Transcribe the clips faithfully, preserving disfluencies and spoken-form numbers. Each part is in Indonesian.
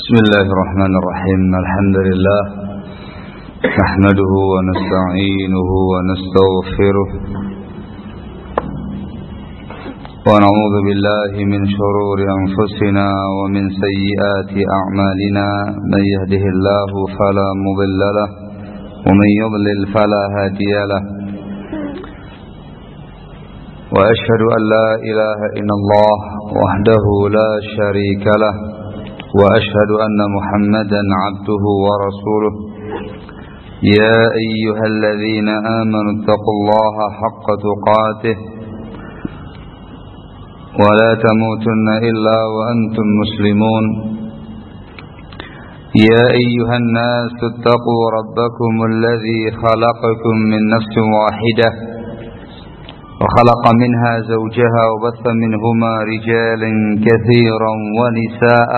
بسم الله الرحمن الرحيم. الحمد لله نحمده ونستعينه ونستغفره ونعوذ بالله من شرور أنفسنا ومن سيئات أعمالنا. من يهده الله فلا مضل له ومن يضلل فلا هادي له. وأشهد أن لا إله إلا الله وحده لا شريك له وأشهد أن محمدا عبده ورسوله. يا أيها الذين آمنوا اتقوا الله حق تقاته ولا تموتن إلا وأنتم مسلمون. يا أيها الناس اتقوا ربكم الذي خلقكم من نفس واحدة وخلق منها زوجها وبث منهما رجالا كثيرا ونساء.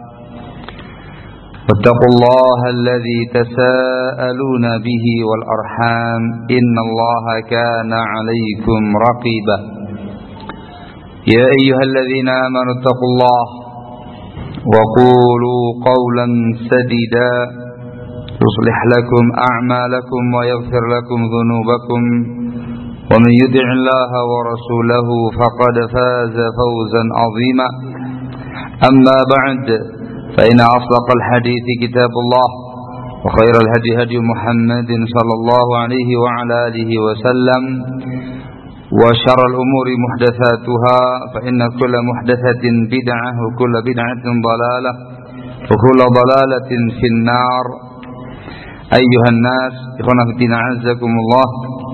واتقوا الله الذي تساءلون به والأرحام إن الله كان عليكم رقيبا. يا أيها الذين آمنوا اتقوا الله وقولوا قولا سديدا يصلح لكم أعمالكم ويغفر لكم ذنوبكم ومن يطع الله ورسوله فقد فاز فوزا عظيما. أما بعد فإن أصدق الحديث كتاب الله وخير الهدي هدي محمد صلى الله عليه وعلى آله وسلم وشر الأمور محدثاتها فإن كل محدثة بدعة وكل بدعة ضلالة وكل ضلالة في النار. أيها الناس إخوانا في الدين أعزكم الله.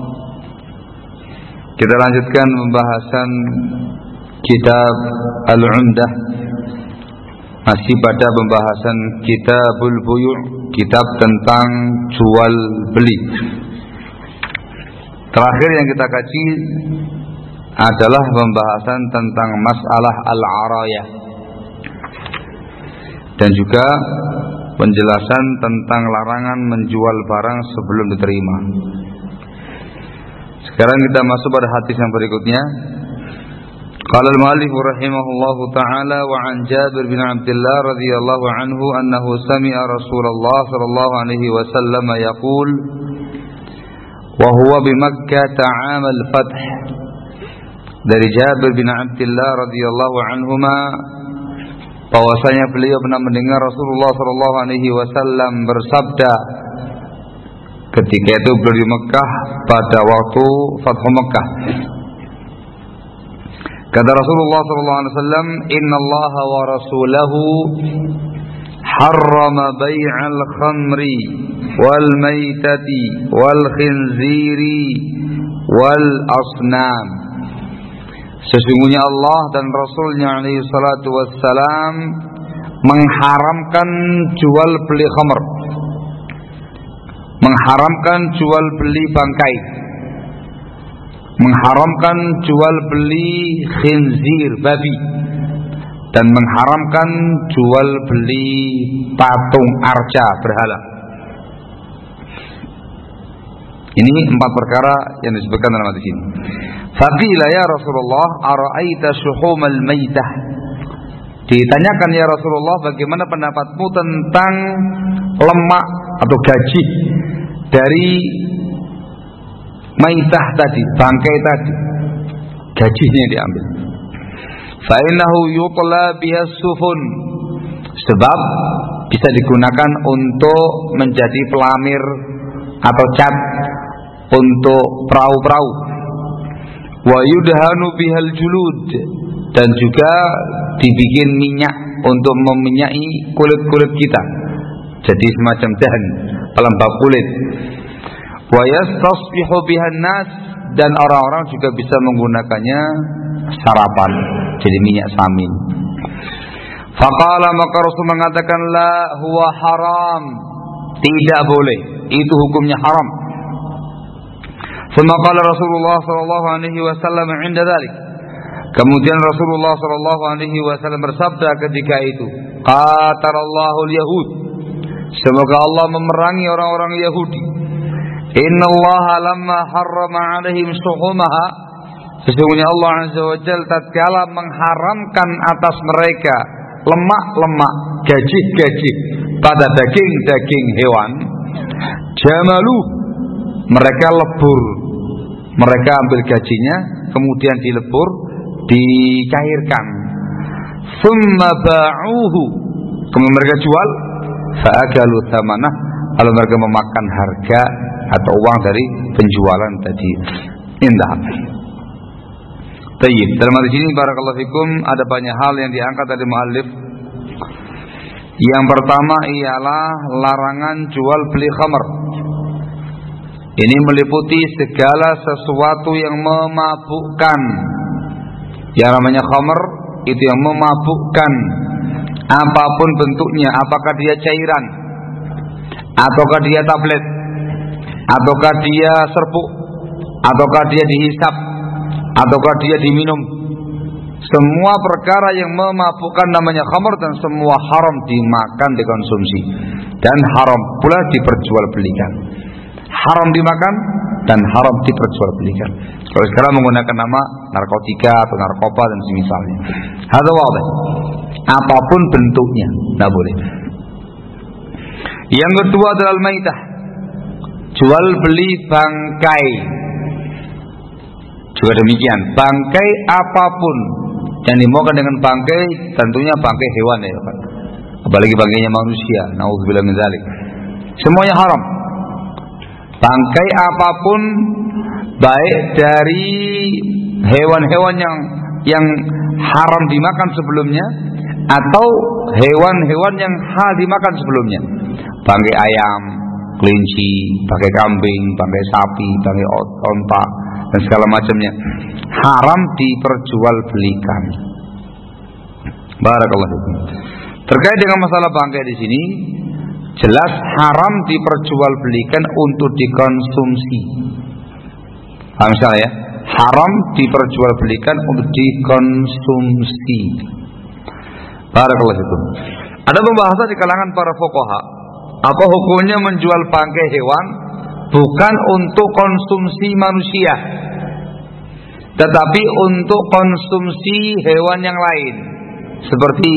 Kita lanjutkan pembahasan kitab Al-Umdah, masih pada pembahasan Kitabul Buyu', kitab tentang jual beli. Terakhir yang kita kaji adalah pembahasan tentang masalah al-arayah dan juga penjelasan tentang larangan menjual barang sebelum diterima. Sekarang kita masuk pada hadis yang berikutnya. Qala al-mu'allif rahimahullahu ta'ala wa an Jabir bin Abdullah radhiyallahu anhu annahu sami'a Rasulullah sallallahu alaihi wasallam yaqul wa huwa bi Makkah 'am al-fath. Dari Jabir bin Abdullah radhiyallahu anhuma bahwasanya beliau pernah mendengar Rasulullah sallallahu alaihi wasallam bersabda ketika itu beliau di Mekah pada waktu Fathu Mekah. Kata Rasulullah sallallahu alaihi wasallam, "Innallaha wa rasulahu harrama bai'al khamri wal maitati wal khinziri wal asnam." Sesungguhnya Allah dan Rasulnya alaihi salatu wassalam mengharamkan jual beli khamr, mengharamkan jual beli bangkai, mengharamkan jual beli khinzir, babi, dan mengharamkan jual beli patung arca, berhala. Ini empat perkara yang disebutkan dalam hadis ini. Faqila ya Rasulullah ara'aita syuhumal maitah. Ditanyakan ya Rasulullah, bagaimana pendapatmu tentang lemak atau gaji dari maitah tadi, bangkai tadi, gajinya diambil. Fa innahu yutla biha sufun, sebab bisa digunakan untuk menjadi pelamir atau cat untuk perahu-perahu. Wa yudhanu bihal julud, dan juga dibikin minyak untuk meminyaki kulit-kulit kita, jadi semacam dahan pelembab kulit. Wa yastasbihu bihan nas, dan orang-orang juga bisa menggunakannya sarapan, jadi minyak samin. Faqala, maka Rasul mengatakan, la huwa haram, tidak boleh, itu hukumnya haram. Thumma qala Rasulullah sallallahu alaihi wasallam 'inda dzalik. Kemudian Rasulullah sallallahu alaihi wasallam bersabda ketika itu, qatalallahu al-yahud, semoga Allah memerangi orang-orang Yahudi. Innallaha lamma harrama 'alaihim shuhumaha, sesungguhnya Allah azza wa jalla tatkala mengharamkan atas mereka lemak-lemak, gajih-gajih pada daging-daging hewan, jamalu, mereka lebur, mereka ambil gajinya, kemudian dilebur, dicairkan, summa ba'uhu, kemudian mereka jual, fa'akalu thamanah, lalu mereka memakan harga atau uang dari penjualan tadi. Indah. Tayyib. Dalam hal ini barakallahu fikum ada banyak hal yang diangkat dari muallif. Yang pertama ialah larangan jual beli khamr. Ini meliputi segala sesuatu yang memabukkan. Yang namanya khamr itu yang memabukkan, apapun bentuknya, apakah dia cairan, ataukah dia tablet, ataukah dia serbuk, ataukah dia dihisap, ataukah dia diminum. Semua perkara yang memabukkan namanya khamr, dan semua haram dimakan, dikonsumsi, dan haram pula diperjualbelikan. Haram dimakan dan haram diperjualbelikan. Kalau sekarang menggunakan nama narkotika atau narkoba dan semisalnya, hadza wadih. Apapun bentuknya tidak boleh. Yang kedua adalah al-maitah, jual beli bangkai. Juga demikian, bangkai apapun yang dimaukan dengan bangkai, tentunya bangkai hewan ya Pak. Apalagi bangkainya manusia, naudzubillah min dzalik. Semuanya haram. Bangkai apapun, baik dari hewan-hewan yang yang haram dimakan sebelumnya, atau hewan-hewan yang halal dimakan sebelumnya. Bangkai ayam, kelinci, bangkai kambing, bangkai sapi, bangkai onta, dan segala macamnya haram diperjualbelikan. Barakallahu fikum. Terkait dengan masalah bangkai di sini, jelas haram diperjualbelikan untuk dikonsumsi. Paham saya? Haram diperjualbelikan untuk dikonsumsi. Barakallahu fikum. Ada pembahasan di kalangan para fuqaha, apa hukumnya menjual bangkai hewan bukan untuk konsumsi manusia, tetapi untuk konsumsi hewan yang lain, seperti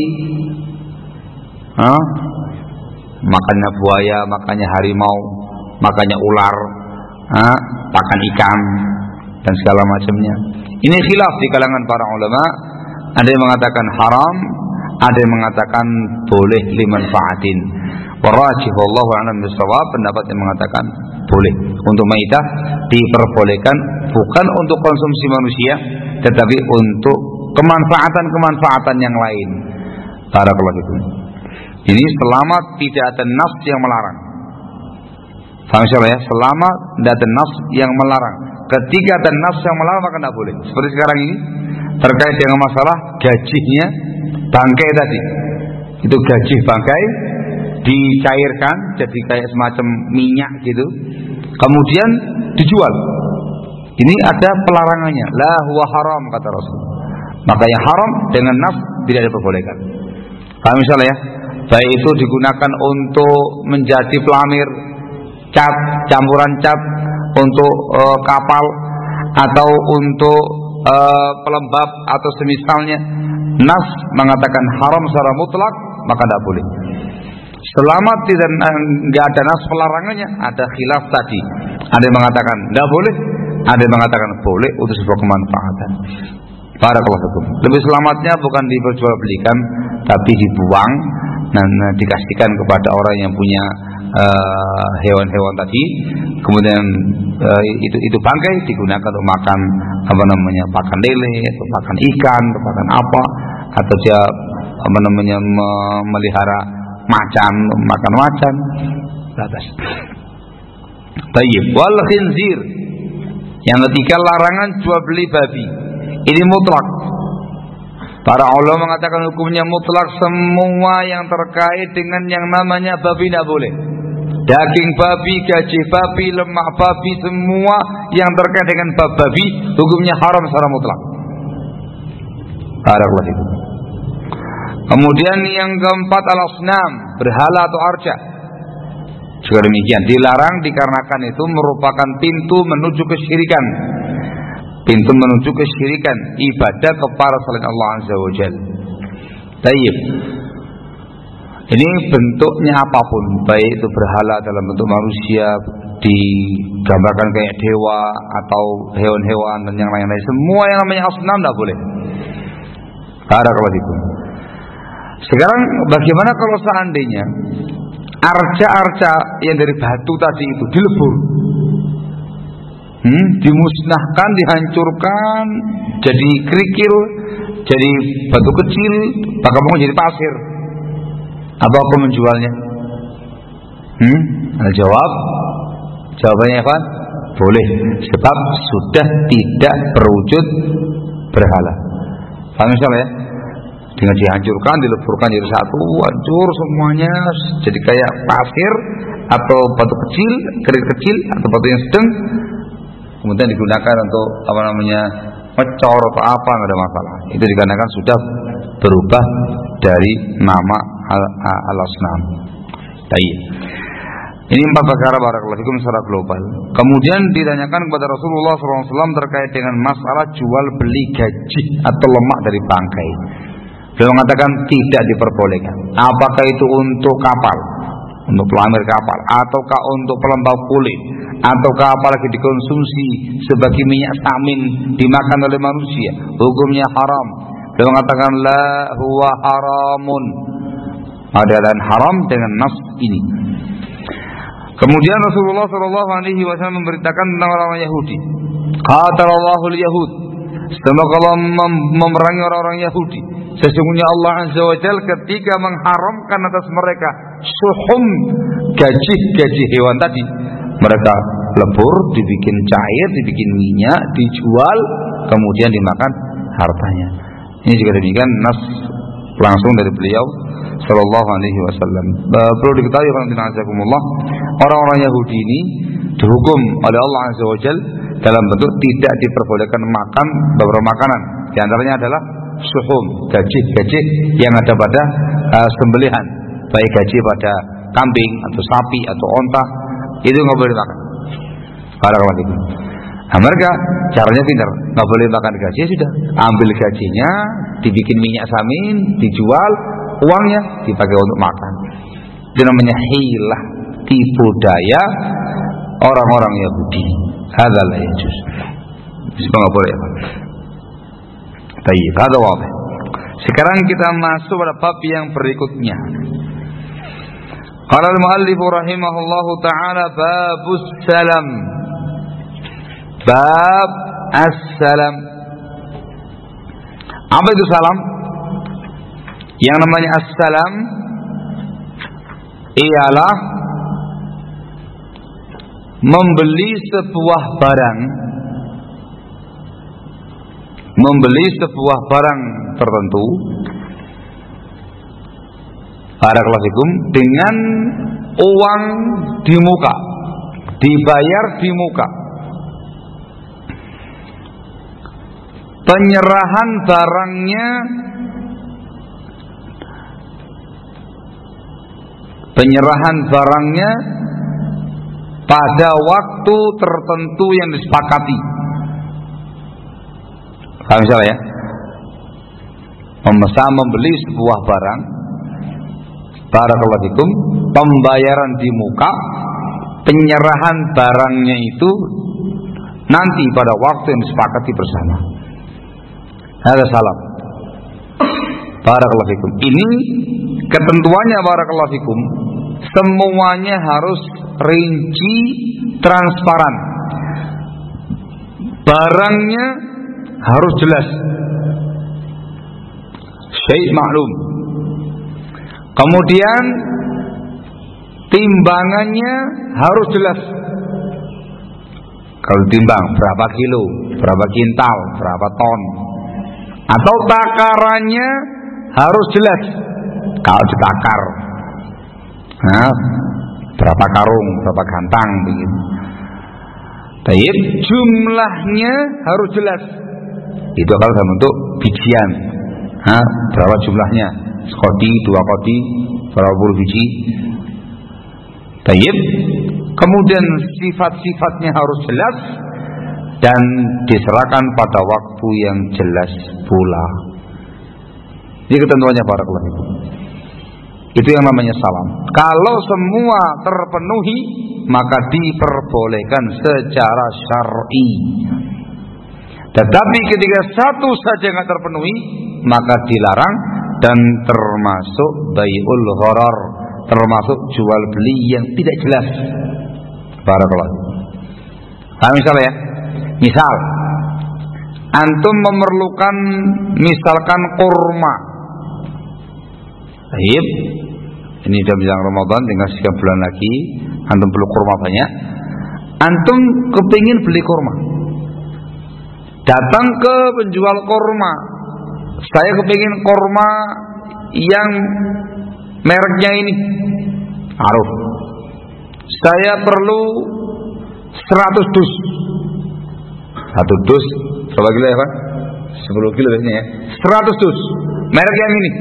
huh? makannya buaya, makannya harimau, makannya ular, huh? makan ikan, dan segala macamnya. Ini khilaf di kalangan para ulama. Ada yang mengatakan haram, ada yang mengatakan boleh limanfaatin. Warajih wallahu a'lam bishawab, pendapat yang mengatakan boleh. Untuk maitah diperbolehkan bukan untuk konsumsi manusia, tetapi untuk kemanfaatan-kemanfaatan yang lain. Barakallahu fikum. Ini selama tidak ada nas yang melarang. Paham ya? Selama tidak ada nas yang melarang. Ketika ada nas yang melarang maka tidak boleh. Seperti sekarang ini terkait dengan masalah gajinya bangkai tadi. Itu gajih bangkai dicairkan jadi kayak semacam minyak gitu, kemudian dijual. Ini ada pelarangannya, la huwa haram kata Rasul. Maka yang haram dengan nas tidak diperbolehkan. Kalau misalnya ya, baik itu digunakan untuk menjadi pelamir, cat, campuran cat untuk uh, kapal, atau untuk uh, pelembab atau semisalnya, nas mengatakan haram secara mutlak, maka tidak boleh. Selama tidak enggak ada nas pelarangannya, ada khilaf tadi. Ada yang mengatakan tidak boleh, ada yang mengatakan boleh untuk sebuah kemanfaatan. Barakallahu fikum. Lebih selamatnya bukan diperjualbelikan, tapi dibuang dan dikasihkan kepada orang yang punya uh, hewan-hewan tadi. Kemudian uh, itu itu bangkai digunakan untuk makan apa namanya, makan lele, atau makan ikan, atau makan apa, atau dia apa namanya memelihara macan, makan macan. Batas. Tayyib. Wal khinzir. Yang ketiga larangan jual beli babi. Ini mutlak. Para ulama mengatakan hukumnya mutlak, semua yang terkait dengan yang namanya babi tidak boleh. Daging babi, gaji babi, lemak babi, semua yang terkait dengan bab babi hukumnya haram secara mutlak. Barakallahu fikum. Kemudian yang keempat al-asnam, berhala atau arca. Juga demikian, dilarang dikarenakan itu merupakan pintu menuju kesyirikan. Pintu menuju kesyirikan, ibadah kepada selain Allah Azza wa Jalla. Tayyib. Ini bentuknya apapun, baik itu berhala dalam bentuk manusia, digambarkan kayak dewa atau hewan-hewan dan yang lain-lain, semua yang namanya asnam tidak boleh. Barakallahu. Sekarang bagaimana kalau seandainya arca-arca yang dari batu tadi itu dilebur, hmm, dimusnahkan, dihancurkan, jadi kerikil, jadi batu kecil, bahkan mau jadi pasir, apa aku menjualnya? Hmm, ada jawab. Jawabannya apa? Boleh, sebab sudah tidak berwujud berhala. Paham misalnya ya? Dengan dihancurkan, dileburkan jadi satu, hancur semuanya, jadi kayak pasir atau batu kecil, kerikil kecil atau batu yang sedang, kemudian digunakan untuk apa namanya ngecor atau apa, nggak ada masalah. Itu dikarenakan sudah berubah dari nama al-asnam. Baik. Ini empat perkara barakallahu fikum secara global. Kemudian ditanyakan kepada Rasulullah shallallahu alaihi wasallam terkait dengan masalah jual beli gaji atau lemak dari bangkai. Beliau mengatakan tidak diperbolehkan. Apakah itu untuk kapal, untuk pelamir kapal, ataukah untuk pelembab kulit, ataukah apalagi dikonsumsi sebagai minyak samin dimakan oleh manusia, hukumnya haram. Beliau mengatakan la huwa haramun, adalah haram dengan nas ini. Kemudian Rasulullah shallallahu alaihi wasallam memberitakan tentang orang Yahudi. Qatalallahu al-yahud, semoga Allah mem- memerangi orang-orang Yahudi. Sesungguhnya Allah Azza wa Jalla ketika mengharamkan atas mereka suhum, gaji-gaji hewan tadi, mereka lebur, dibikin cair, dibikin minyak, dijual, kemudian dimakan hartanya. Ini juga demikian nas langsung dari beliau sallallahu alaihi wasallam. Perlu diketahui Allah, orang-orang Yahudi ini dihukum oleh Allah Azza wa Jalla dalam bentuk tidak diperbolehkan makan beberapa makanan. Di antaranya adalah suhum, gaji-gaji yang ada pada uh, sembelihan, baik gaji pada kambing atau sapi atau onta, itu nggak boleh makan. Barakallahu. Nah, mereka caranya pintar, nggak boleh makan gaji, sudah ambil gajinya, dibikin minyak samin, dijual, uangnya dipakai untuk makan. Itu namanya hilah, tipu daya orang-orang Yahudi. Hadzal la yajuz. Semua nggak boleh. Baik, hada wadih. Sekarang kita masuk pada bab yang berikutnya. Qala al-muallif rahimahullahu taala babus salam. Bab as-salam. Apa itu salam? Yang namanya as-salam ialah membeli sebuah barang, membeli sebuah barang tertentu, barakallahu fikum, dengan uang di muka, dibayar di muka. Penyerahan barangnya penyerahan barangnya pada waktu tertentu yang disepakati. Paham misalnya ya? Memesan membeli sebuah barang, barakallahu fikum, pembayaran di muka, penyerahan barangnya itu nanti pada waktu yang disepakati bersama. Ada salam. Barakallahu fikum. Ini ketentuannya barakallahu fikum, semuanya harus rinci, transparan. Barangnya harus jelas, syai' maklum. Kemudian timbangannya harus jelas. Kalau timbang berapa kilo, berapa kintal, berapa ton. Atau takarannya harus jelas. Kalau ditakar, nah, berapa karung, berapa gantang begitu. Baik, jumlahnya harus jelas. Itu kalau dalam bentuk bijian, nah, berapa jumlahnya? Sekodi, dua kodi, berapa puluh biji. Baik. Kemudian sifat-sifatnya harus jelas dan diserahkan pada waktu yang jelas pula. Ini ketentuannya barakallahu fikum. Itu yang namanya salam. Kalau semua terpenuhi, maka diperbolehkan secara syar'i. Tetapi ketika satu saja nggak terpenuhi, maka dilarang dan termasuk bai'ul gharar, termasuk jual beli yang tidak jelas. Barakallahu. Nah, misalnya ya, misal antum memerlukan misalkan kurma. Baik, ini sudah menjelang Ramadan, tinggal sekian bulan lagi, antum perlu kurma banyak. Antum kepingin beli kurma, datang ke penjual kurma, saya kepingin kurma yang mereknya ini, Aruf. Saya perlu seratus dus. Satu dus berapa kilo ya Pak? sepuluh kilo biasanya ya. seratus dus. Merek yang ini.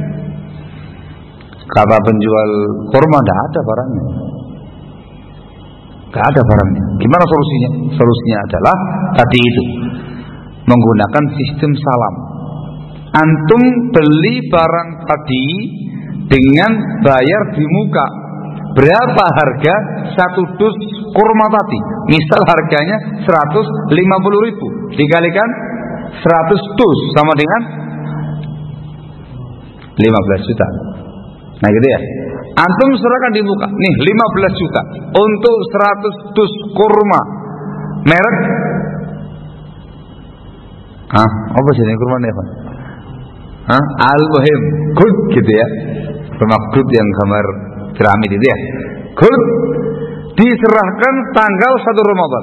Kata penjual kurma, tidak ada barangnya. Tidak ada barangnya. Gimana solusinya? Solusinya adalah tadi itu, menggunakan sistem salam. Antum beli barang tadi dengan bayar di muka. Berapa harga satu dus kurma tadi? Misal harganya seratus lima puluh ribu dikalikan seratus dus sama dengan lima belas juta. Nah gitu ya. Antum serahkan di muka. Nih lima belas juta untuk seratus dus kurma. Merek ah, apa sih ini kurma nih Pak? Hah? Al-Muhim Good gitu ya. Kurma Good yang gambar piramid itu ya. Good. Diserahkan tanggal satu Ramadan.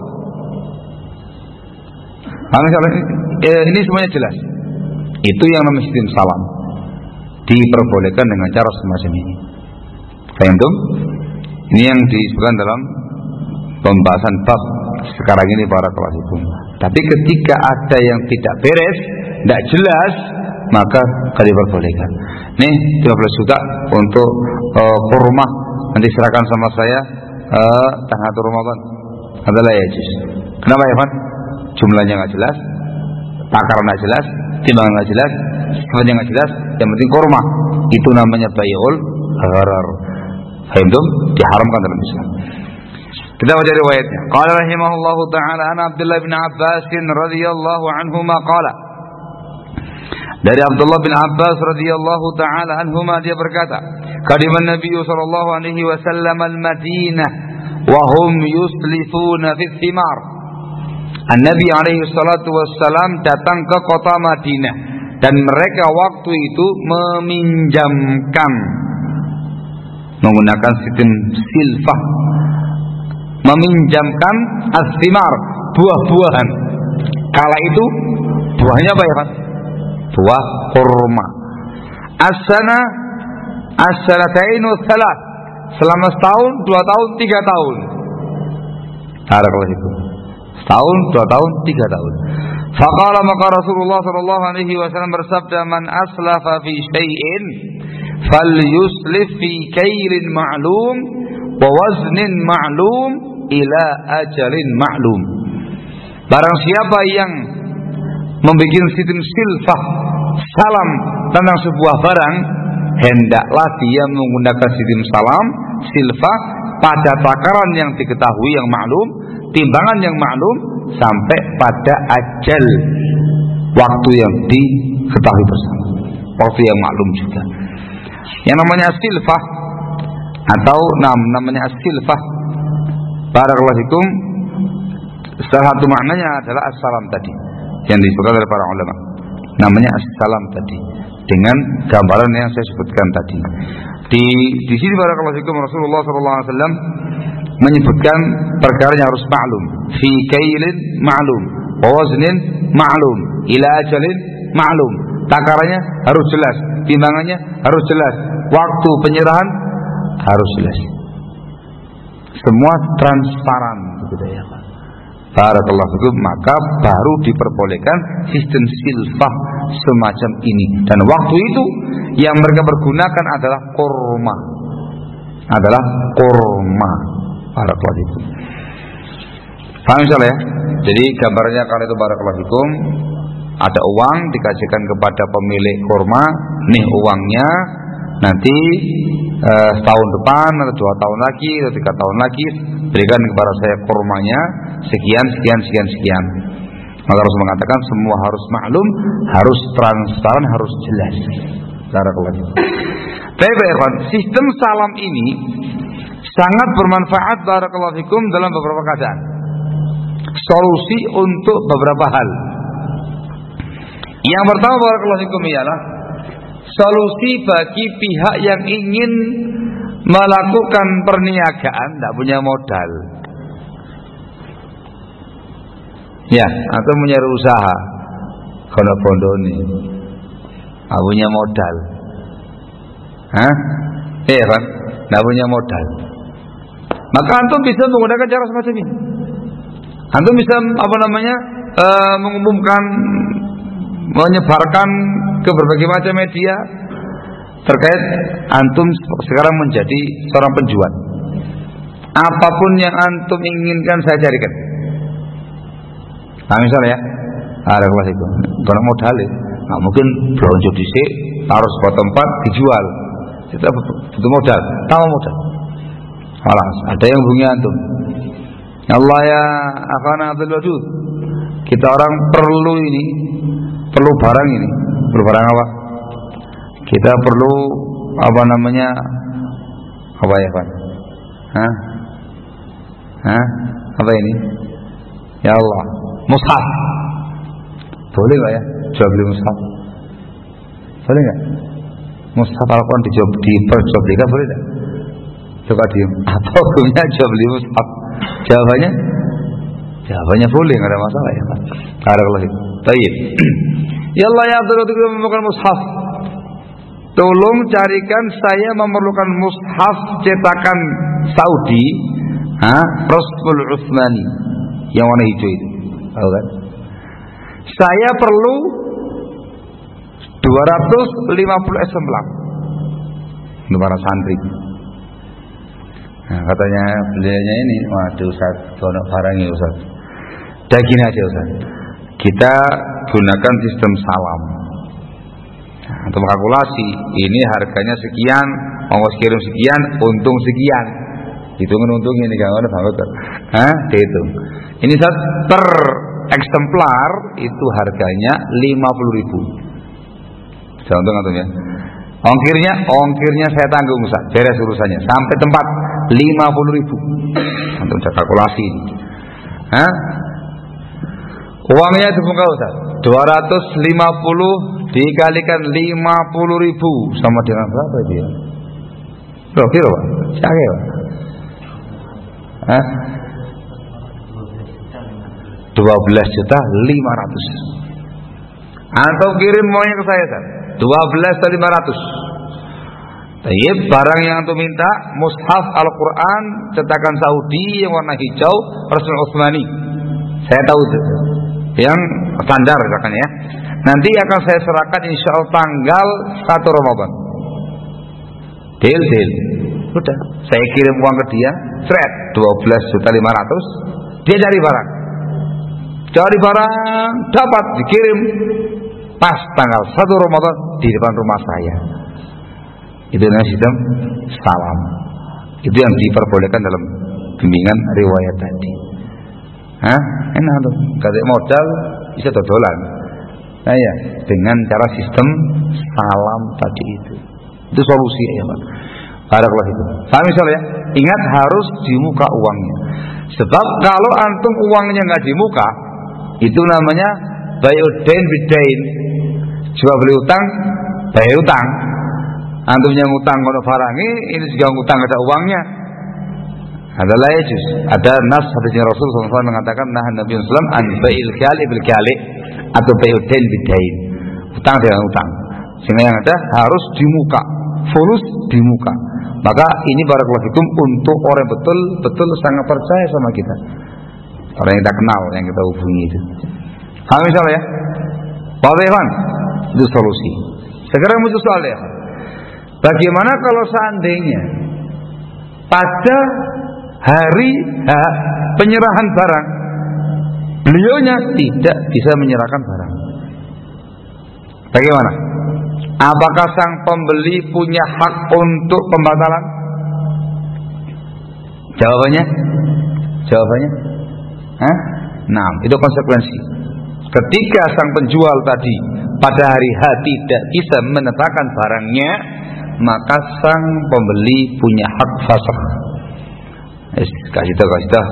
Nah, misalnya, eh, ini semuanya jelas. Itu yang namanya sistem salam. Diperbolehkan dengan cara semacam ini. Paham? Ini yang disebutkan dalam pembahasan bab sekarang ini para kelasipun. Tapi ketika ada yang tidak beres, tidak jelas, maka akan diperbolehkan. Nih lima belas juta untuk uh, kurma, nanti serahkan sama saya uh, tanggal satu Ramadan. Adalah ya juz. Kenapa ya Pak? Jumlahnya nggak jelas, takaran nggak jelas, timbangan nggak jelas, semuanya nggak jelas. Yang penting kurma. Itu namanya bai'ul gharar. Fahimtum? Diharamkan dalam Islam. Kita baca riwayatnya. Qala rahimahullahu taala an Abdullah bin Abbas radhiyallahu anhuma qala. Dari Abdullah bin Abbas radhiyallahu taala anhuma dia berkata, qadiman Nabi sallallahu alaihi wasallam al-Madinah wa hum yuslifuna fi thimar. An-Nabi alaihi salatu wassalam datang ke kota Madinah dan mereka waktu itu meminjamkan menggunakan sistem silfah, meminjamkan as-thimar, buah-buahan. Kala itu buahnya apa ya Pak? Buah kurma. As-sana as-sanatainu tsalat. Selama setahun, dua tahun, tiga tahun. Ada kalau itu. Setahun, dua tahun, tiga tahun. Faqala maka Rasulullah sallallahu alaihi wasallam bersabda, man aslafa fi syai'in falyuslif fi kailin ma'lum wa waznin ma'lum ila ajalin ma'lum. Barang siapa yang membuat sistem silfah salam tentang sebuah barang, hendaklah dia menggunakan sistem salam silfah pada takaran yang diketahui yang maklum, timbangan yang maklum, sampai pada ajal waktu yang diketahui bersama, waktu yang maklum juga. Yang namanya silfah atau nam namanya silfah, barakallahu fikum, salah satu maknanya adalah as-salam tadi yang disebutkan oleh para ulama. Namanya as-salam tadi dengan gambaran yang saya sebutkan tadi. Di di sini barakallahu fikum Rasulullah sallallahu alaihi wasallam menyebutkan perkara yang harus maklum, fi kailin ma'lum, wa waznin ma'lum, ila ajalin ma'lum. Takarannya harus jelas, timbangannya harus jelas, waktu penyerahan harus jelas. Semua transparan begitu ya Pak. Barakallahu fikum, maka baru diperbolehkan sistem silfah semacam ini. Dan waktu itu yang mereka pergunakan adalah kurma. Adalah kurma. Barakallahu fikum. Paham insyaallah ya? Jadi gambarnya kalau itu barakallahu fikum, ada uang dikasihkan kepada pemilik kurma, nih uangnya, nanti eh, setahun depan atau dua tahun lagi atau tiga tahun lagi berikan kepada saya kurmanya sekian sekian sekian sekian. Maka Rasul mengatakan semua harus maklum, harus transparan, harus jelas. Barakallahu. Baik, sistem salam ini sangat bermanfaat barakallahu fikum dalam beberapa keadaan. Solusi untuk beberapa hal. Yang pertama barakallahu fikum ialah solusi bagi pihak yang ingin melakukan perniagaan tidak punya modal. Ya, atau punya usaha kono bondone. Tidak punya modal. Hah? Iya kan? Tidak punya modal. Maka antum bisa menggunakan cara semacam ini. Antum bisa apa namanya e, mengumumkan, menyebarkan ke berbagai macam media terkait antum sekarang menjadi seorang penjual. Apapun yang antum inginkan saya carikan. Nah misalnya ya, ada kelas itu, kalau modal ya, nggak mungkin belanja di sini, taruh sebuah tempat dijual. Kita butuh modal, tahu modal. Alas, ada yang hubungi antum. Allah ya akhana Abdul Wadud, kita orang perlu ini, perlu barang ini, perlu barang apa? Kita perlu apa namanya? Apa ya Pak? Hah? Hah? Apa ini? Ya Allah, mushaf. Boleh nggak ya? Jual beli mushaf? Boleh nggak? Mushaf Al-Quran dijual di perjualbelikan boleh nggak? Coba diem. Apa hukumnya jual beli mushaf? Jawabannya, jawabannya boleh, nggak ada masalah ya Pak. Ada kalau itu. Baik. Ya Allah ya Abdul Wadud memerlukan mushaf. Tolong carikan, saya memerlukan mushaf cetakan Saudi, ha? Rasmul Utsmani yang warna hijau itu, tahu kan? Saya perlu dua ratus lima puluh eksemplar untuk para santri. Nah, katanya beliaunya ini, waduh Ustaz, kalau barangnya Ustaz, daging aja Ustaz. Kita gunakan sistem salam. Nah, untuk kalkulasi, ini harganya sekian, ongkos kirim sekian, untung sekian. Hitungin untungnya ini kan, ada banget kan? Hah? Dihitung. Ini Ustaz, per eksemplar itu harganya lima puluh ribu. Bisa untung atau ya? Ongkirnya, ongkirnya saya tanggung Ustaz, beres urusannya. Sampai tempat lima puluh ribu. Untuk kalkulasi ini. Hah? Uangnya itu enggak Ustaz, dua ratus lima puluh dikalikan lima puluh ribu sama dengan berapa dia? Berapa kira Pak? Siapa Pak? Hah? dua belas juta lima ratus. Atau kirim maunya ke saya Ustaz, dua belas juta lima ratus. Tayyib, barang yang antum minta mushaf Al-Quran cetakan Saudi yang warna hijau Rasul Utsmani. Saya tahu itu yang standar misalkan ya. Nanti akan saya serahkan insya Allah tanggal satu Ramadan. Deal deal. Udah, saya kirim uang ke dia, seret dua belas juta lima ratus. Dia cari barang. Cari barang dapat dikirim pas tanggal satu Ramadan di depan rumah saya. Itu namanya sistem salam. Itu yang diperbolehkan dalam bimbingan riwayat tadi. Hah? Enak tuh. Kasih modal bisa dodolan. Nah ya, dengan cara sistem salam tadi itu. Itu solusi ya Pak. Barakallahu itu. Saya misalnya, ingat harus di muka uangnya. Sebab kalau antum uangnya nggak di muka, itu namanya bayudain bidain. Jual beli utang, bayar utang. Antum yang utang kono barangi, ini juga utang ada uangnya. Adalah ya juz. Ada nas hadisnya Rasul sallallahu alaihi wasallam mengatakan nah Nabi sallallahu alaihi wasallam an bai'il ghali bil ghali atau bayudain bidain. Utang dengan utang. Sehingga yang ada harus di muka, fulus di muka. Maka ini barakallahu fikum untuk orang betul betul sangat percaya sama kita. Orang yang kita kenal, yang kita hubungi itu. Nah, misalnya ya, Pak Dewan, itu solusi. Sekarang muncul soal ya. Bagaimana kalau seandainya pada hari ha, penyerahan barang beliaunya tidak bisa menyerahkan barang? Bagaimana? Apakah sang pembeli punya hak untuk pembatalan? Jawabannya? Jawabannya? Hah? Nah, itu konsekuensi. Ketika sang penjual tadi pada hari H tidak bisa menetapkan barangnya, maka sang pembeli punya hak fasakh. Eh, kasih tahu, kasih tahu.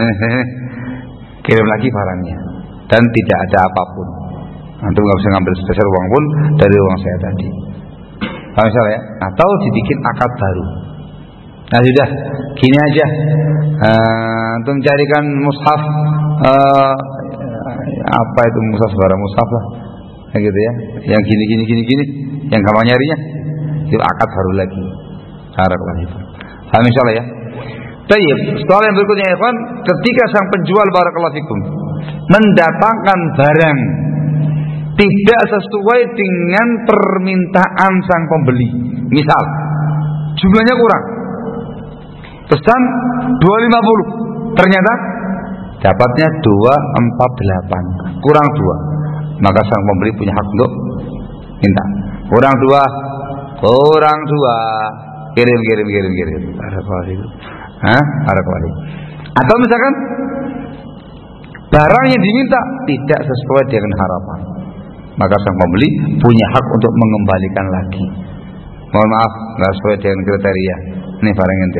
Kirim lagi barangnya dan tidak ada apapun. Antum nggak bisa ngambil sebesar uang pun dari uang saya tadi. Kalau misalnya, atau dibikin akad baru. Nah sudah, gini aja. Uh, antum carikan mushaf, uh, apa itu mushaf, barang mushaf lah, ya gitu ya. Yang gini gini gini gini, yang kamu nyarinya, itu akad baru lagi. Cara kelas itu. Paham insyaallah ya. Baik, soal yang berikutnya ya kan, ketika sang penjual barakallahu fikum mendatangkan barang tidak sesuai dengan permintaan sang pembeli. Misal, jumlahnya kurang. Pesan dua ratus lima puluh, ternyata dapatnya dua ratus empat puluh delapan, kurang dua. Maka sang pembeli punya hak untuk minta. Kurang dua, kurang dua. Kirim, kirim, kirim, kirim. Hah? Atau misalkan barang yang diminta tidak sesuai dengan harapan, maka sang pembeli punya hak untuk mengembalikan lagi. Mohon maaf, nggak sesuai dengan kriteria. Ini barang ente.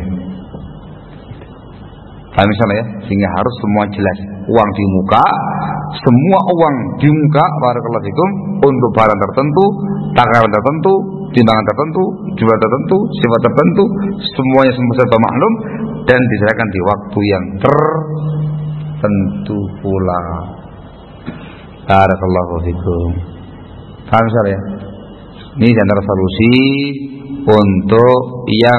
Paham misalnya ya, sehingga harus semua jelas. Uang di muka, semua uang di muka, barakallahu fikum, untuk barang tertentu, takaran tertentu, timbangan tertentu, jumlah tertentu, sifat tertentu, semuanya semua serba maklum dan diserahkan di waktu yang tertentu pula. Barakallahu fikum. Paham misalnya ya? Ini antara solusi untuk yang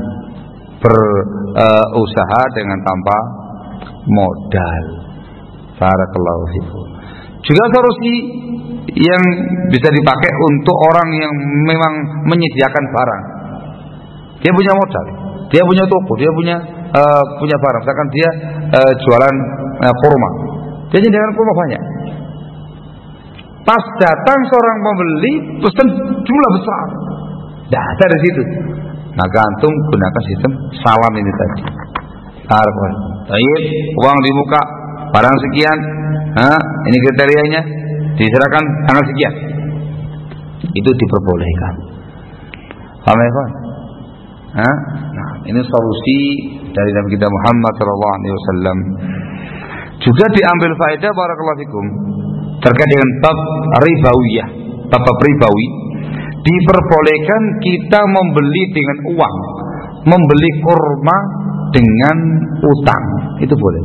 berusaha uh, dengan tanpa modal. Barakallahu fikum. Juga solusi yang bisa dipakai untuk orang yang memang menyediakan barang. Dia punya modal, dia punya toko, dia punya uh, punya barang. Misalkan dia uh, jualan uh, kurma, dia menyediakan kurma banyak. Pas datang seorang pembeli pesan jumlah besar, tidak ada di situ. Maka antum gunakan sistem salam ini tadi. Arfan, baik, uang di muka, barang sekian, nah, ini kriterianya, diserahkan tanggal sekian. Itu diperbolehkan. Paham ya, Pak? Nah, ini solusi dari Nabi kita Muhammad sallallahu alaihi wasallam. Juga diambil faedah barakallahu fikum terkait dengan bab ribawiyah, bab ribawi. Diperbolehkan kita membeli dengan uang, membeli kurma dengan utang, itu boleh.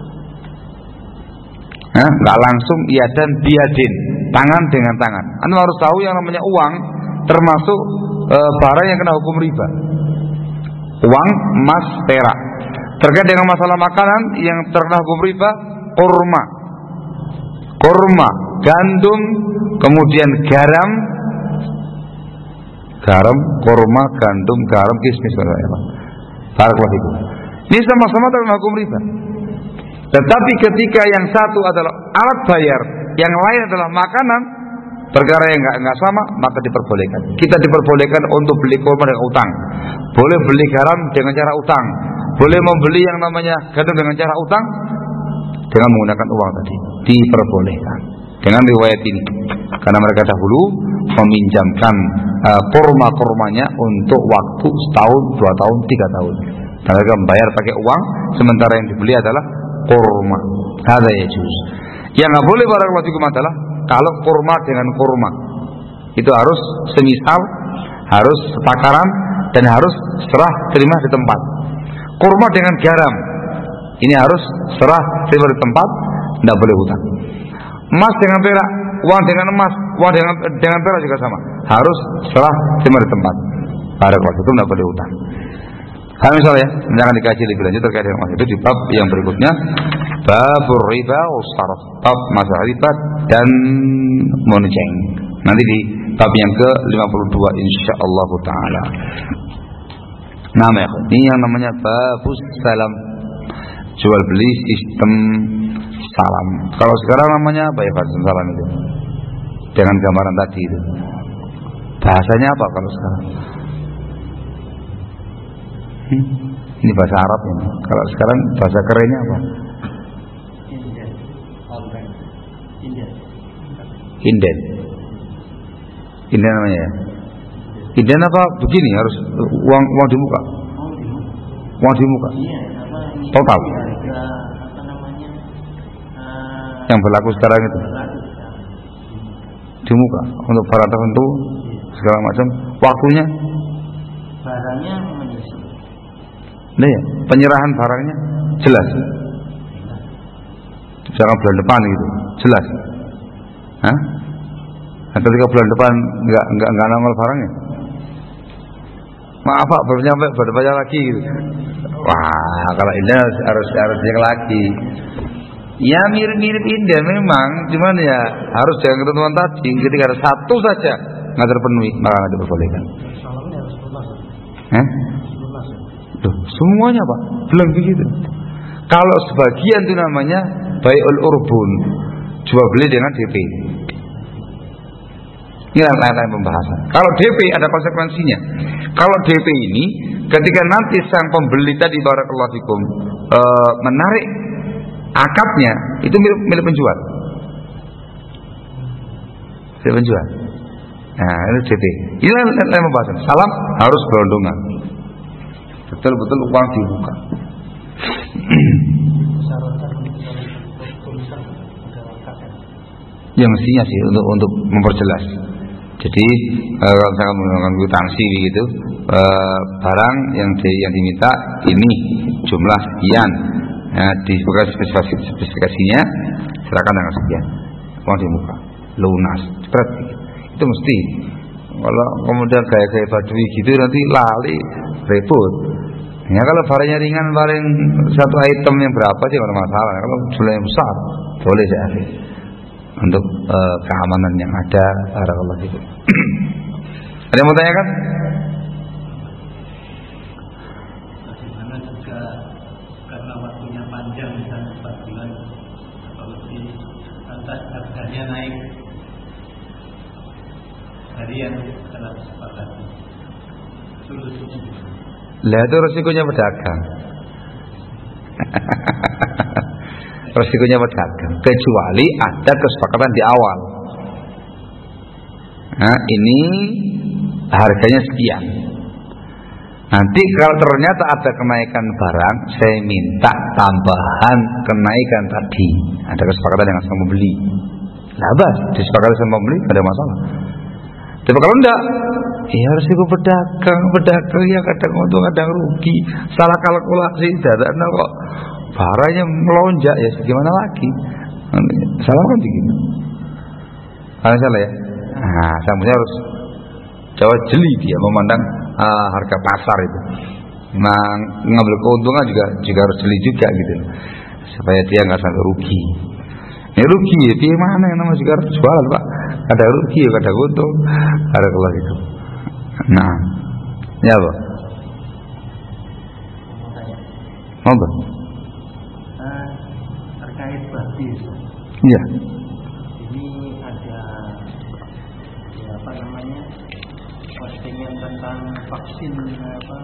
Nah, nggak langsung iya dan biadin, tangan dengan tangan. Anda harus tahu yang namanya uang termasuk e, barang yang kena hukum riba. Uang, emas, perak. Terkait dengan masalah makanan yang terkena hukum riba, kurma, kurma, gandum, kemudian garam. Garam, kurma, gandum, garam, kismis, barakallahu fikum. Ini sama-sama terkena hukum riba. Tetapi ketika yang satu adalah alat bayar, yang lain adalah makanan, perkara yang enggak enggak sama, maka diperbolehkan. Kita diperbolehkan untuk beli kurma dengan utang. Boleh beli garam dengan cara utang. Boleh membeli yang namanya gandum dengan cara utang dengan menggunakan uang tadi. Diperbolehkan. Dengan riwayat ini. Karena mereka dahulu meminjamkan uh, kurma-kurmanya untuk waktu setahun, dua tahun, tiga tahun. Dan mereka membayar pakai uang, sementara yang dibeli adalah kurma. Ada ya juz. Yang nggak boleh barakallahu fikum adalah kalau kurma dengan kurma, itu harus semisal, harus setakaran dan harus serah terima di tempat. Kurma dengan garam, ini harus serah terima di tempat, tidak boleh hutang. Emas dengan perak, uang dengan emas, uang dengan dengan perak juga sama, harus serah terima di tempat. Barakallahu fikum, tidak boleh hutang. Kami misalnya, jangan dikaji lebih lanjut terkait dengan itu di bab yang berikutnya, bab riba wasarf, bab masalah riba dan monceng. Nanti di bab yang ke lima puluh dua insyaallah taala. Nama ini yang namanya babus salam, jual beli sistem salam. Kalau sekarang namanya apa ya, salam itu dengan gambaran tadi itu. Bahasanya apa kalau sekarang? Hmm? Ini bahasa Arab ini. Kalau sekarang bahasa kerennya apa? Inden. Inden. Inden namanya ya? Inden apa begini harus uang uang di muka? Uang di muka. Total. Yang berlaku sekarang itu di muka untuk barang tertentu segala macam. Waktunya? Barangnya menyusul. Nah ya, penyerahan barangnya jelas. Misalkan bulan depan gitu, jelas. Hah? Nah, ketika bulan depan nggak nggak nggak nongol barangnya, maaf Pak, baru nyampe baru bayar lagi gitu. Wah, kalau ini harus harus harus yang lagi. Ya mirip-mirip indah memang, cuman ya harus dengan ketentuan tadi. Ketika ada satu saja nggak terpenuhi, maka nggak diperbolehkan. Eh? Loh, semuanya Pak, belum begitu. Kalau sebagian itu namanya bai'ul urbun, jual beli dengan D P. Ini lain-lain pembahasan. Kalau D P ada konsekuensinya. Kalau D P ini ketika nanti sang pembeli tadi barakallahu fikum e, menarik akadnya, itu milik, milik penjual. Milik penjual. Nah, itu D P. Ini lain-lain pembahasan. Salam harus gelondongan. Betul-betul uang dibuka. Ya mestinya sih untuk untuk memperjelas. Jadi kalau uh, misalkan menggunakan kwitansi gitu, uh, barang yang di, yang diminta ini jumlah sekian, ya, disebutkan spesifikasi, spesifikasinya, silakan tanggal sekian, uang di muka, lunas, cepat. Itu mesti. Kalau kemudian gaya-gaya badui gitu nanti lali, repot. Ya kalau barangnya ringan, paling satu item yang berapa sih kalau masalah. Kalau jumlahnya besar, boleh saya akui. Untuk uh, keamanan yang ada, barakallahu fikum. Ada yang mau tanyakan? Bagaimana juga karena waktunya panjang, misalnya empat bulan atau lebih, lantas harganya naik dari yang telah disepakati. Solusinya Lah itu resikonya pedagang. Resikonya pedagang, kecuali ada kesepakatan di awal. Nah, ini harganya sekian. Nanti kalau ternyata ada kenaikan barang, saya minta tambahan kenaikan tadi. Ada kesepakatan dengan sang pembeli. Lah bas, disepakati sama pembeli, ada masalah. Tapi kalau enggak, ya resiko pedagang, pedagang yang kadang untung kadang rugi, salah kalkulasi, dadanya kok barangnya melonjak, ya gimana lagi? Salah kan begitu. Kalau salah ya, nah samanya harus coba jeli dia memandang uh, harga pasar itu. Nah, ngambil keuntungan juga juga harus jeli juga gitu, supaya dia nggak sampai rugi. Ini rugi ya, dia mana yang namanya juga harus jual Pak. Ada rugi, ada untung, ada keluar itu. Nah, ya Pak. Mau Pak? Terkait batis. Iya. Ini ada ya, apa namanya postingan tentang vaksin apa?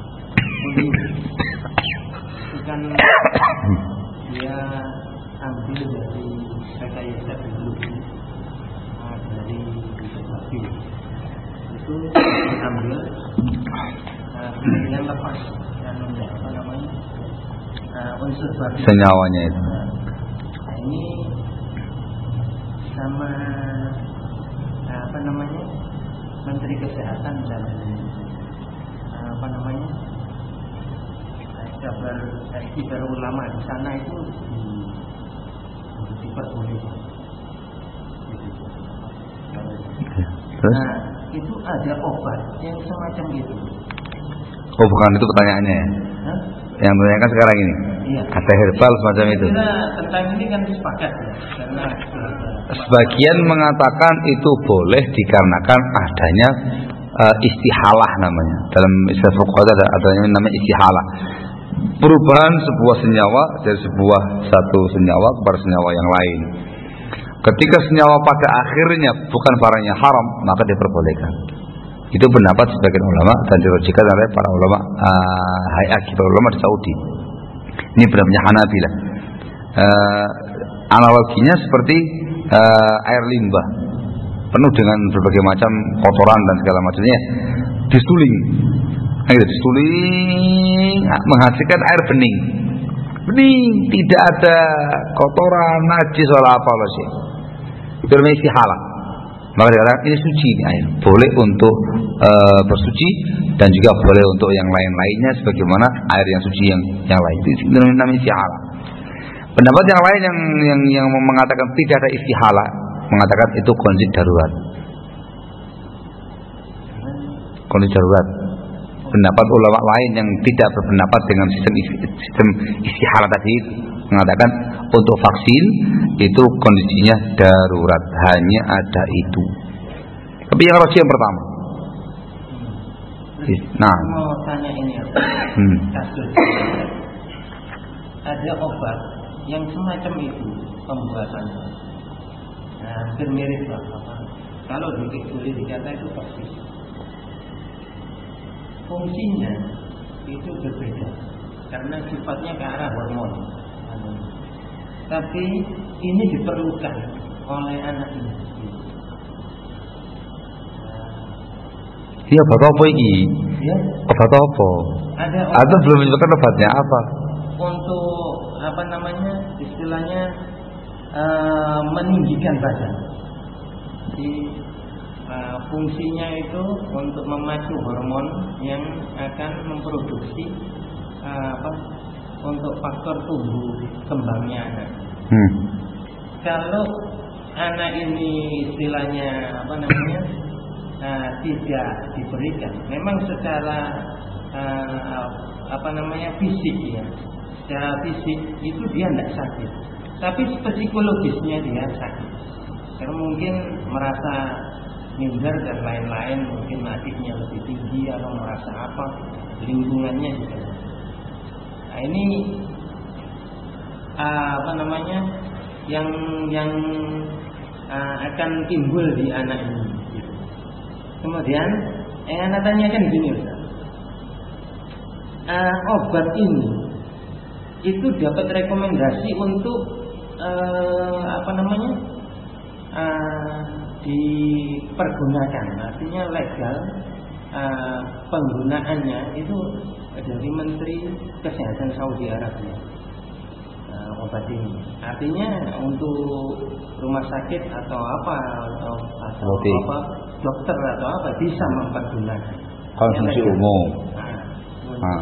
Itu kan dia ambil dari rekayasa biologi dari babi. Itu diambil uh, kemudian lepas dan apa namanya uh, unsur babi senyawanya itu. Nah, ini sama uh, apa namanya Menteri Kesehatan dan uh, apa namanya Jabar Kibar Ulama di sana itu diperbolehkan. Nah, itu ada obat yang semacam itu. Oh bukan itu pertanyaannya ya? Hah? Yang ditanyakan sekarang ini? Iya. Kata herbal semacam itu? Karena tentang ini kan sepakat ya. Karena sebagian mengatakan itu boleh dikarenakan adanya uh, istihalah namanya. Dalam istilah fuqaha ada adanya namanya istihalah. Perubahan sebuah senyawa dari sebuah satu senyawa kepada senyawa yang lain. Ketika senyawa pada akhirnya bukan barang yang haram, maka diperbolehkan. Itu pendapat sebagian ulama dan dirujukan oleh para ulama uh, hayat kibar ulama di Saudi. Ini pendapatnya Hanabilah. Uh, analoginya seperti uh, air limbah penuh dengan berbagai macam kotoran dan segala macamnya, disuling, nah, gitu, disuling menghasilkan air bening, bening tidak ada kotoran, najis atau apa apa sih. Itu namanya istihalah. Maka dikatakan ini suci ini air, boleh untuk e, bersuci dan juga boleh untuk yang lain-lainnya sebagaimana air yang suci yang yang lain. Itu namanya istihalah. Pendapat yang lain yang yang yang mengatakan tidak ada istihalah, mengatakan itu kondisi darurat. Kondisi darurat. Pendapat ulama lain yang tidak berpendapat dengan sistem sistem istihalah tadi mengatakan untuk vaksin itu kondisinya darurat, hanya ada itu. Tapi yang rajih yang pertama. Nah, mau tanya ini ya. Hmm. Kasus ada obat yang semacam itu pembuatannya. Nah, hampir mirip lah apa. Kalau boleh dikata itu persis. Fungsinya itu berbeda karena sifatnya ke arah hormon. Tapi ini diperlukan oleh anak ini. Iya, obat apa ini? Ya. Obat apa? Ada obat. Atau belum menyebutkan obatnya apa? Untuk apa namanya? Istilahnya uh, meninggikan badan. Jadi uh, fungsinya itu untuk memacu hormon yang akan memproduksi uh, apa? Untuk faktor tumbuh kembangnya anak. Hmm. Kalau anak ini istilahnya apa namanya uh, tidak diberikan, memang secara uh, apa namanya fisik ya, secara fisik itu dia tidak sakit, tapi psikologisnya dia sakit. Karena mungkin merasa minder dan lain-lain, mungkin adiknya lebih tinggi atau merasa apa, lingkungannya juga. Nah, ini uh, apa namanya yang yang uh, akan timbul di anak ini. Gitu. Kemudian, eh, anak tanyakan gini, Ustaz. Uh, obat ini itu dapat rekomendasi untuk uh, apa namanya uh, dipergunakan, artinya legal uh, penggunaannya itu dari Menteri Kesehatan Saudi Arabia. Uh, obat ini artinya untuk rumah sakit atau apa atau, atau apa dokter atau apa bisa mempergunakan konsumsi umum. Nah, ah.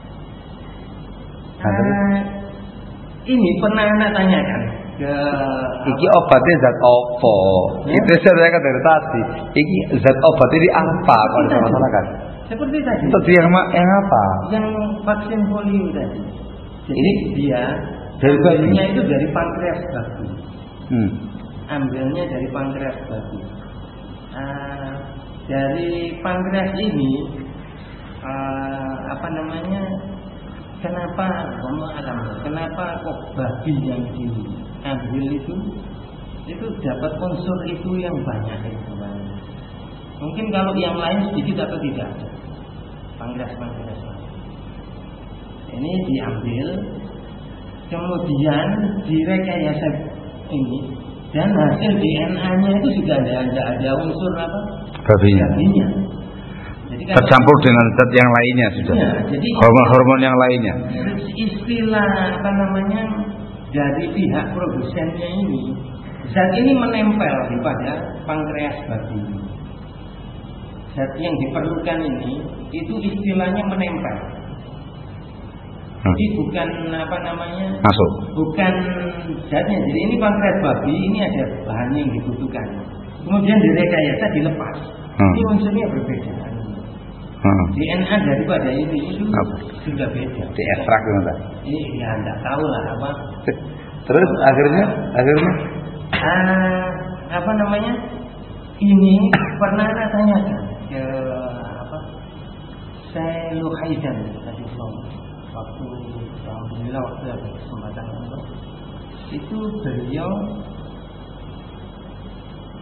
uh, ini pernah anak tanyakan ke iki obatnya zat apa? Ya? Itu saya katakan dari tadi. Iki zat obat ini apa kalau sama masyarakat? Seperti tadi. Itu yang, yang apa? Yang vaksin polio tadi. Jadi ini dia dari ambilnya itu dari pankreas babi. Hmm. Ambilnya dari pankreas babi. Uh, dari pankreas ini uh, apa namanya? Kenapa? Kenapa kok babi yang diambil itu itu dapat unsur itu yang banyak itu? Mungkin kalau yang lain sedikit atau tidak. Pankreas-pankreas ini diambil, kemudian direkayasa ini, dan hasil D N A-nya itu sudah ada ada, ada unsur apa? Babinya. Babinya. Jadi kan tercampur dengan zat yang lainnya sudah. Ya, jadi hormon-hormon yang lainnya. Istilah apa namanya dari pihak produsennya ini, zat ini menempel pada pankreas babi. Zat yang diperlukan ini itu istilahnya menempel. Hmm. Jadi bukan apa namanya masuk. Bukan zatnya. Jadi ini pankreas babi, ini ada bahan yang dibutuhkan. Kemudian direkayasa dilepas. Hmm. Ini unsurnya berbeda. Hmm. D N A daripada itu itu apa? Sudah beda. Diekstrak gitu. Ini ya enggak tahu lah apa. Terus oh, akhirnya akhirnya ah, apa namanya? Ini pernah saya tanyakan ke apa? Saya Luhaidan tadi waktu alhamdulillah waktu ada kesempatan itu beliau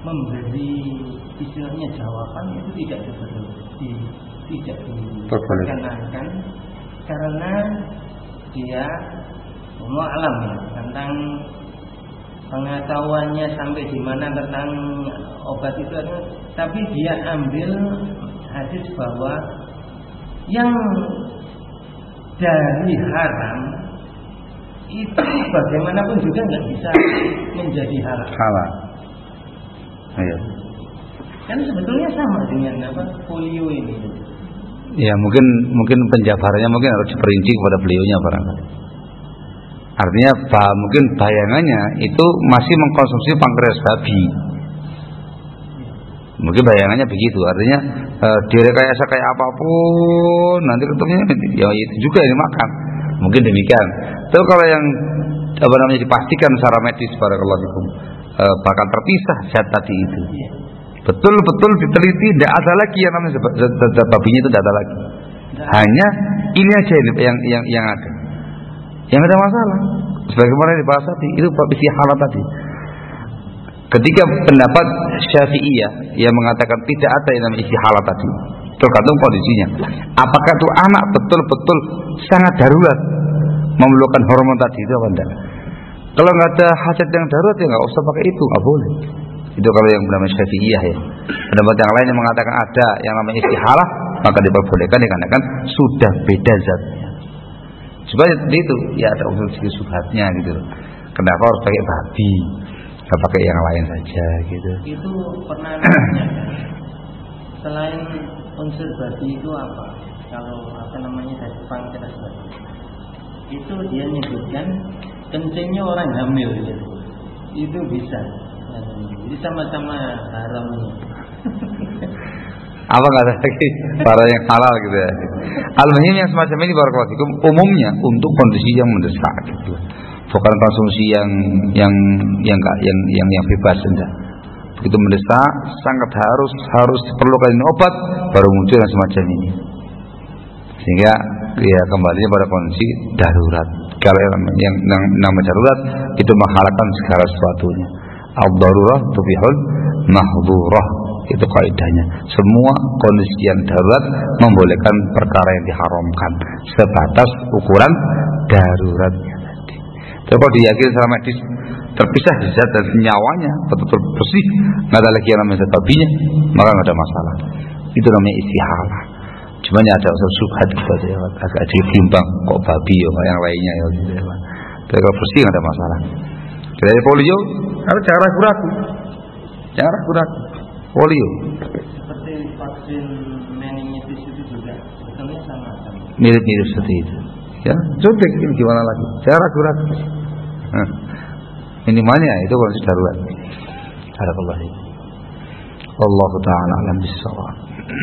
memberi istilahnya jawaban itu tidak di, tidak diperkenankan karena dia Allah alam ya, tentang pengetahuannya sampai di mana tentang obat itu, tapi dia ambil hadis bahwa yang dari haram itu bagaimanapun juga nggak bisa menjadi halal. Halal. Ayo. Kan sebetulnya sama dengan apa polio ini. Ya mungkin mungkin penjabarannya mungkin harus diperinci kepada beliaunya barangkali. Artinya bah, mungkin bayangannya itu masih mengkonsumsi pankreas babi. Mungkin bayangannya begitu. Artinya e, direkayasa kayak apapun nanti ketemunya ya itu juga yang dimakan. Mungkin demikian. Tapi kalau yang apa namanya dipastikan secara medis barakallahu fikum e, bakal terpisah zat tadi itu. Betul-betul diteliti, tidak ada lagi yang namanya zat babinya itu tidak ada lagi. Hanya ini aja yang yang yang ada. Yang ada masalah. Sebagaimana dibahas tadi, itu isi halal tadi. Ketika pendapat Syafi'iyah yang mengatakan tidak ada yang namanya isi halal tadi, tergantung kondisinya. Apakah itu anak betul-betul sangat darurat memerlukan hormon tadi itu apa enggak? Kalau nggak ada hajat yang darurat ya nggak usah pakai itu, nggak boleh. Itu kalau yang bernama Syafi'iyah ya. Pendapat yang lain yang mengatakan ada yang namanya istihalah, maka diperbolehkan dikarenakan sudah beda zatnya. Supaya itu ya ada unsur sedikit subhatnya gitu. Kenapa harus pakai babi? Nggak pakai yang lain saja gitu. Itu pernah nanya selain unsur babi itu apa? Kalau apa namanya dari pankreas babi. Itu dia nyebutkan kencingnya orang hamil gitu. Itu bisa. Jadi sama-sama haram. Apa nggak ada lagi para yang halal gitu ya. Al-muhim yang semacam ini barakallahu fikum umumnya untuk kondisi yang mendesak gitu. Bukan konsumsi yang yang yang yang yang, yang, yang bebas saja. Begitu mendesak sangat harus harus diperlukan obat baru muncul yang semacam ini. Sehingga ya kembalinya pada kondisi darurat. Kalau yang yang namanya darurat itu menghalalkan segala sesuatunya. Al-darurah tubihul mahdurah. Itu kaidahnya. Semua kondisi yang darurat membolehkan perkara yang diharamkan sebatas ukuran daruratnya tadi. Tapi kalau diyakini secara medis terpisah zat dan nyawanya betul-betul bersih, nggak ada lagi yang namanya zat babinya, maka nggak ada masalah. Itu namanya istihalah. Cuma ada unsur subhat itu aja, agak ditimbang kok babi ya, yang lainnya ya. Tapi kalau bersih nggak ada masalah. Dari polio, harus jangan ragu-ragu, jangan ragu-ragu. Polio. Seperti vaksin meningitis itu juga sebetulnya sama-sama. Mirip-mirip seperti itu. Ya, suntik ini gimana lagi? Jangan ragu-ragu. Nah, minimalnya itu kondisi darurat. Harakallah. Allah Taala alam bisawab.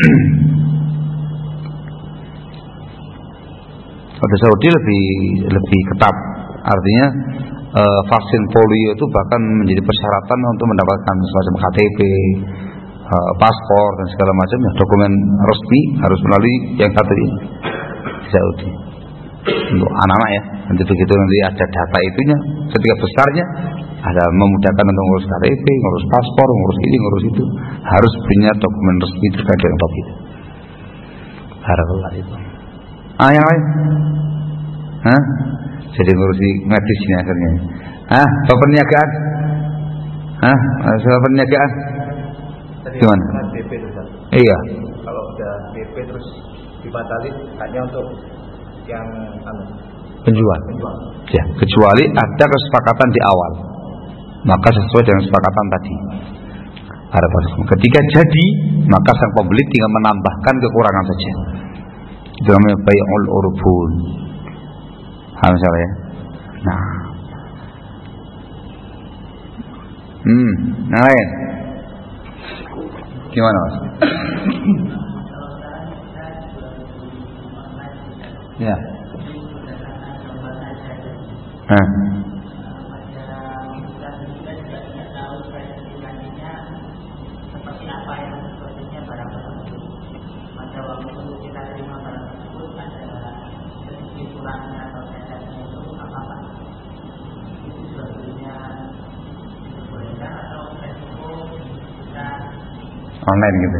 Pada Saudi lebih lebih ketat. Artinya uh, vaksin polio itu bahkan menjadi persyaratan untuk mendapatkan semacam K T P, uh, paspor dan segala macam ya, dokumen resmi harus melalui yang satu ini di Saudi. Untuk anak-anak ya, nanti begitu nanti ada data itunya, ketika besarnya ada memudahkan untuk ngurus K T P, ngurus paspor, ngurus ini, ngurus itu, harus punya dokumen resmi terkait dengan topik itu. Harakallah itu. Ah yang lain? Hah? Jadi ngurusi medis ini akhirnya. Hah? Perniagaan? Hah? Soal perniagaan? Gimana? D P itu, Pak. Iya. Kalau udah D P terus dibatalin, hanya untuk yang anu, penjual. penjual. Ya, kecuali ada kesepakatan di awal. Maka sesuai dengan kesepakatan tadi. Ketika jadi, maka sang pembeli tinggal menambahkan kekurangan saja. Itu namanya bai'ul urbun. Paham saya? Nah. Hmm, yang lain. Gimana, Mas? Ya. Hah. online gitu.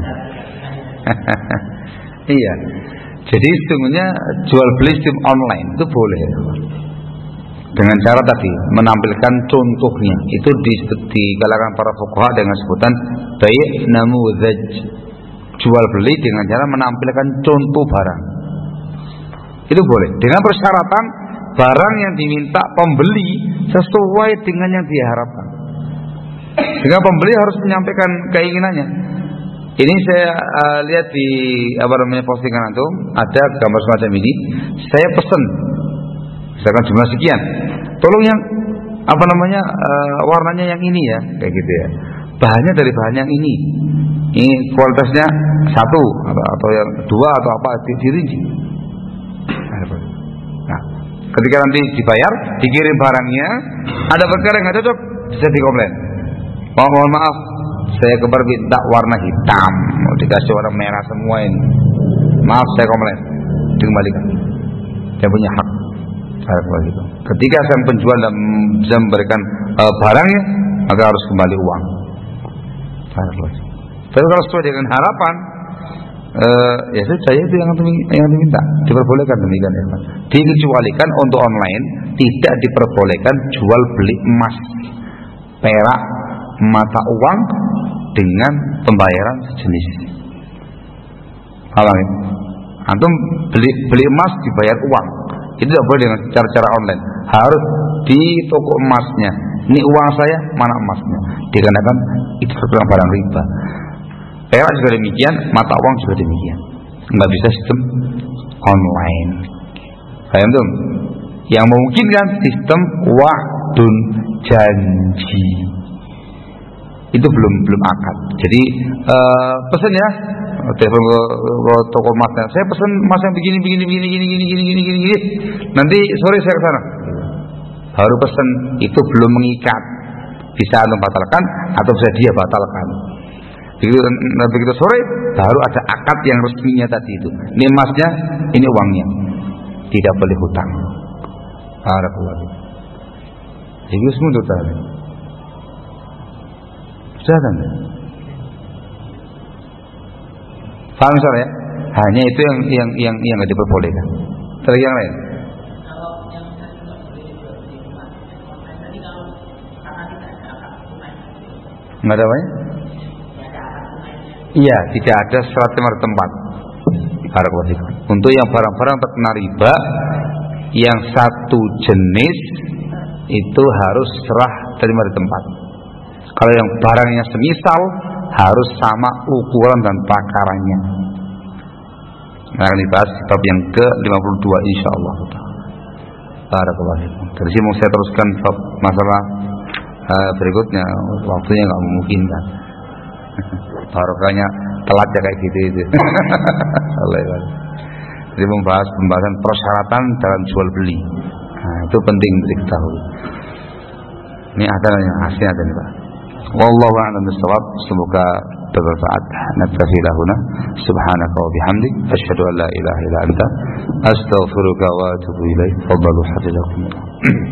Iya. Jadi sesungguhnya jual beli sistem online itu boleh dengan cara tadi menampilkan contohnya. Itu disebut di kalangan para fuqaha dengan sebutan bai' namuzaj, jual beli dengan cara menampilkan contoh barang. Itu boleh dengan persyaratan barang yang diminta pembeli sesuai dengan yang diharapkan. Dengan pembeli harus menyampaikan keinginannya. Ini saya uh, lihat di apa namanya postingan antum, ada gambar semacam ini. Saya pesan, misalkan jumlah sekian, tolong yang apa namanya uh, warnanya yang ini ya, kayak gitu ya. Bahannya dari bahan yang ini, ini kualitasnya satu atau, atau yang dua atau apa dirinci. Nah, ketika nanti dibayar, dikirim barangnya, ada perkara yang nggak cocok, bisa dikomplain. Oh, mohon maaf, saya kemarin minta warna hitam, mau dikasih warna merah semua ini. Maaf, saya komplain, dikembalikan. Saya punya hak. Gitu. Ketika sang penjual dan bisa memberikan uh, barangnya, maka harus kembali uang. Tapi kalau sesuai dengan harapan, uh, ya saya itu yang yang diminta, diperbolehkan demikian ya. Dikecualikan untuk online, tidak diperbolehkan jual beli emas, perak, mata uang dengan pembayaran sejenis. Paham ya? Antum beli beli emas dibayar uang, itu tidak boleh dengan cara-cara online. Harus di toko emasnya. Ini uang saya, mana emasnya? Dikarenakan itu terbilang barang riba. Perak juga demikian, mata uang juga demikian. Nggak bisa sistem online. Paham tuh? Yang memungkinkan sistem wa'dun, janji. Itu belum belum akad. Jadi uh, pesan ya, telepon ke, ke toko emasnya. Saya pesan emas yang begini begini begini gini gini gini gini gini gini. Nanti sore saya ke sana. Baru pesan, itu belum mengikat. Bisa anda batalkan atau bisa dia batalkan. Begitu, begitu sore baru ada akad yang resminya tadi itu. Ini emasnya, ini uangnya. Tidak boleh hutang. Barakallahu. Jadi semua itu tadi. Sudah kan? Paham soal ya? Hanya itu yang yang yang yang nggak diperbolehkan. Terus yang lain? Nggak ada apa ya? Iya, tidak ada serat terima tempat. Barakallahu. Untuk yang barang-barang terkena riba, yang satu jenis itu harus serah terima di tempat. Kalau yang barangnya semisal harus sama ukuran dan takarannya. Nah, akan dibahas di bab yang ke lima puluh dua insyaallah. Barakallahu fikum. Dari sini mau saya teruskan bab masalah uh, berikutnya, waktunya enggak memungkinkan. Barokahnya telat ya kayak gitu itu. Jadi membahas pembahasan persyaratan dalam jual beli. Nah, itu penting diketahui. Ini ada yang asli ada nih Pak. Wallahu a'lam bishawab. Semoga bermanfaat. Naktafi lahuna. Subhanaka wa bihamdik. Asyhadu an la ilaha illa anta. Astaghfiruka wa atubu ilaik. Fadhalu hafizakumullah.